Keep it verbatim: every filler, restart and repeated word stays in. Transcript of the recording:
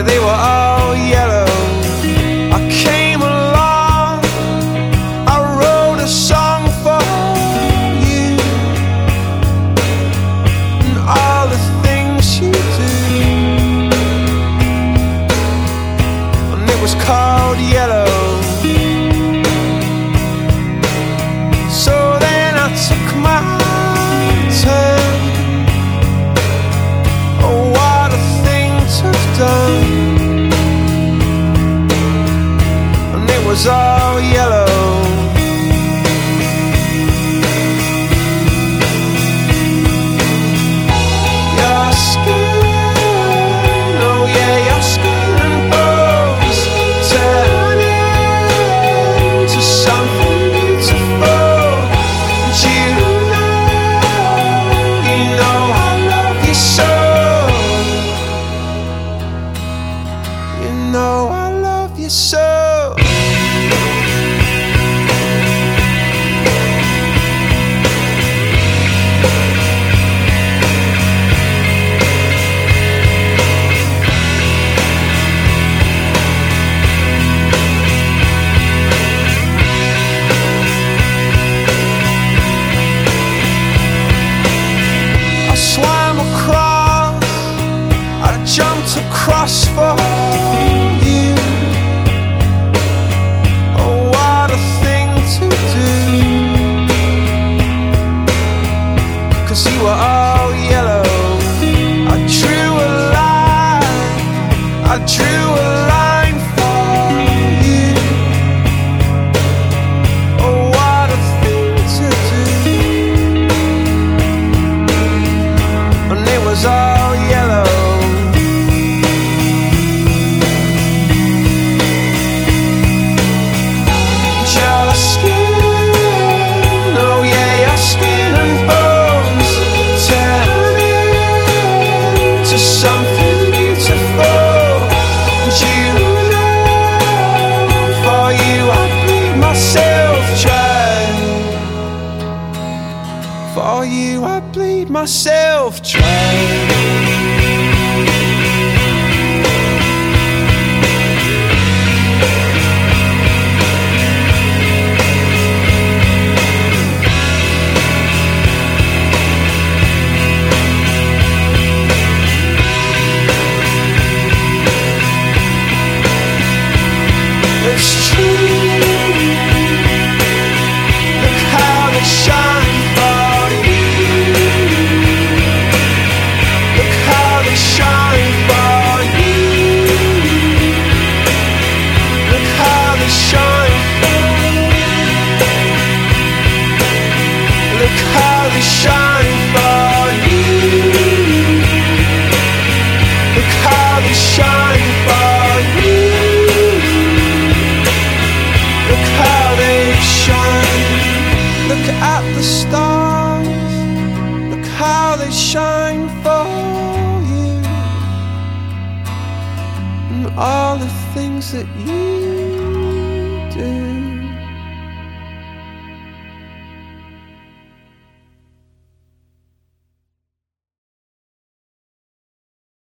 they were all yellow. I came along, I wrote a song for you, and all the things you do, and it was called Yellow. So then I took my turn. Oh, what a thing to have done. And it was all yellow. Your skin, oh yeah, your skin and bones turn into something beautiful. And you know, you know I love you so. You know I love you so. I swam across, I jumped across for you. Oh, what a thing to do, 'cause you were all yellow. I drew a line, I drew a line for you. Oh, what a thing to do, and it was all yellow. Your skin, oh yeah, your skin and bones turn into something beautiful. And you know, for you I'd bleed myself dry. For you I'd bleed myself dry. It's true. Look how they shine for you. Look how they shine for you. Look how they shine for you. Look how they shine for you. Look how they shine for you. Look how they shine. Look at the stars. Look how they shine for you, and all the things that you